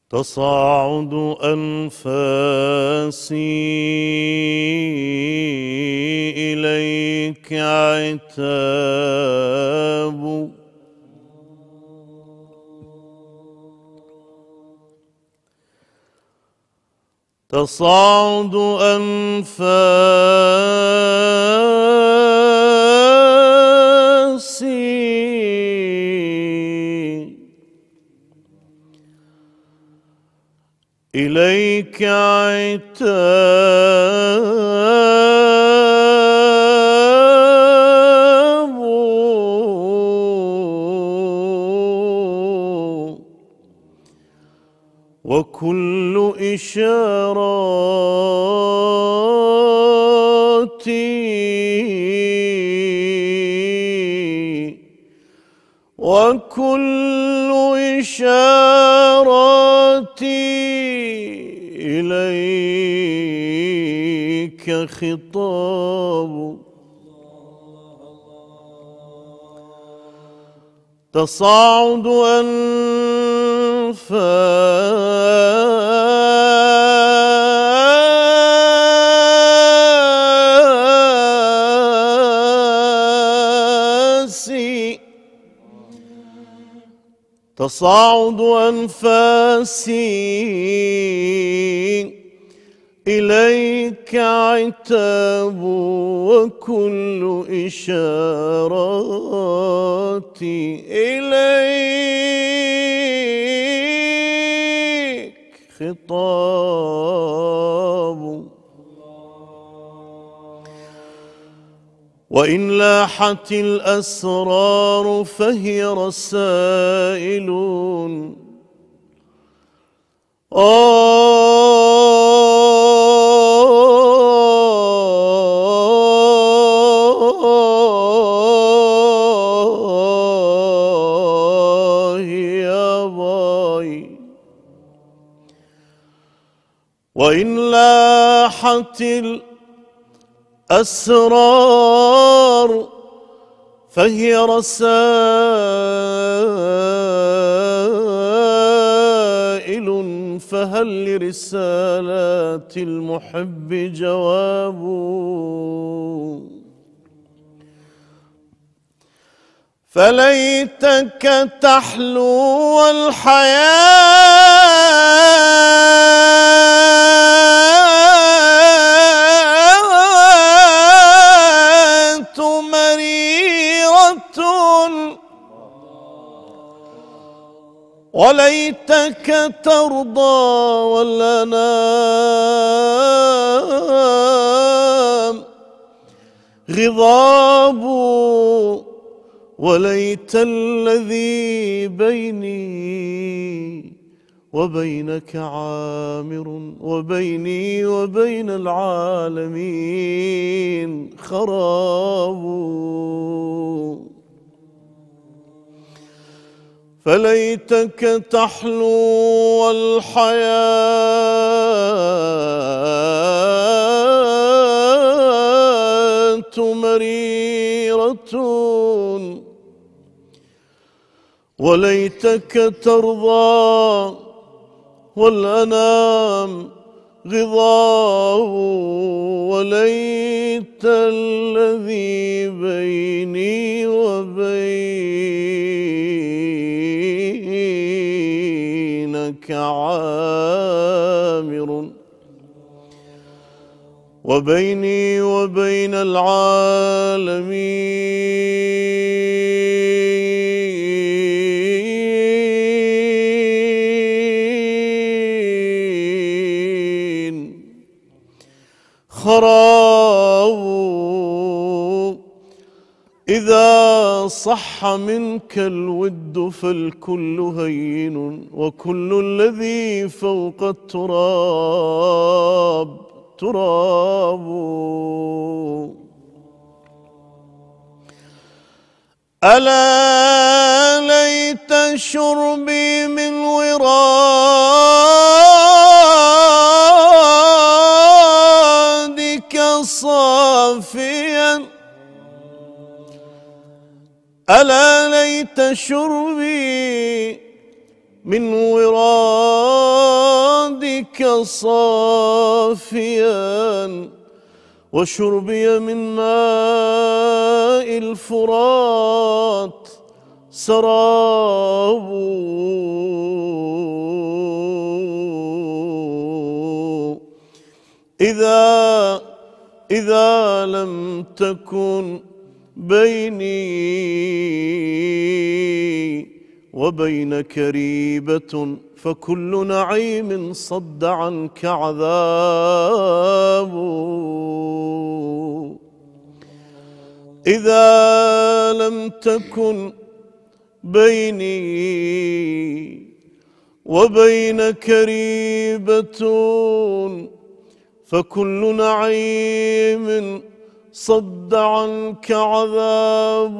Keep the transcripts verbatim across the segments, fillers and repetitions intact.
تصاعد أنفاسي إليك عتاب، تصاعد أنفاسي إليك عتاب، وكل إشاراتي وكل إشاراتي إليك خطاب، تصاعد أنفاسي تصاعد أنفاسي إليك عتاب، وكل إشاراتي إليك خطاب. وإن لاحت الأسرار فهي رسائل، آه يا باي. وإن لاحت الأسرار فهي رسائل، فهل لرسالات المحب جواب؟ فليتك تحلو الحياة مريرة، وليتك ترضى والأنام غضاب، وليت الذي بيني وبينك عامر، وبيني وبين العالمين خراب. فليتك تحلو الحياة مريرة، وليتك ترضى والأنام غضاب، وليت الذي بيني وبينك عامر، وبيني وبين العالمين خراب. إذا صح منك الود فالكل هين، وكل الذي فوق التراب تراب. ألا ليت شربي من ورادك صافيا، ألا ليت شربي من ورادك عنك صافيا، وشربي من ماء الفرات سراب. إذا إذا لم تكن بيني وبينك ريبة، فكل نعيم صد عنك عذاب. إذا لم تكن بيني وبينك ريبة، فكل نعيم صد عنك عذاب.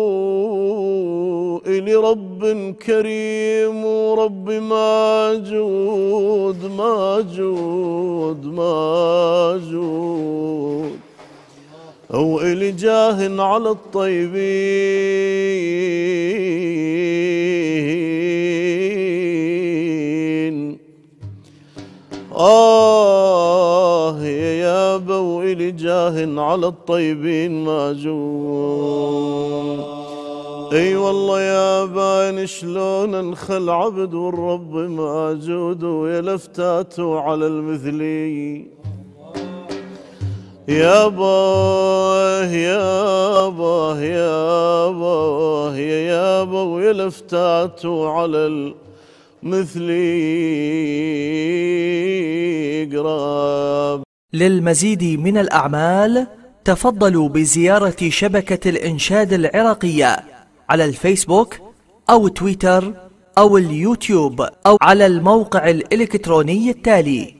لرب كريم رب ماجود ماجود ماجود، أو إلي جاه على الطيبين. آه يا بو إلي جاه على الطيبين ماجود. اي والله يا باين شلون نخل عبد والرب ماجود، ويا لفتاته على المثلي. يا باه يا باه يا باه يا باه ويا لفتاته على المثلي قراب. للمزيد من الأعمال تفضلوا بزيارة شبكة الإنشاد العراقية على الفيسبوك أو تويتر أو اليوتيوب أو على الموقع الإلكتروني التالي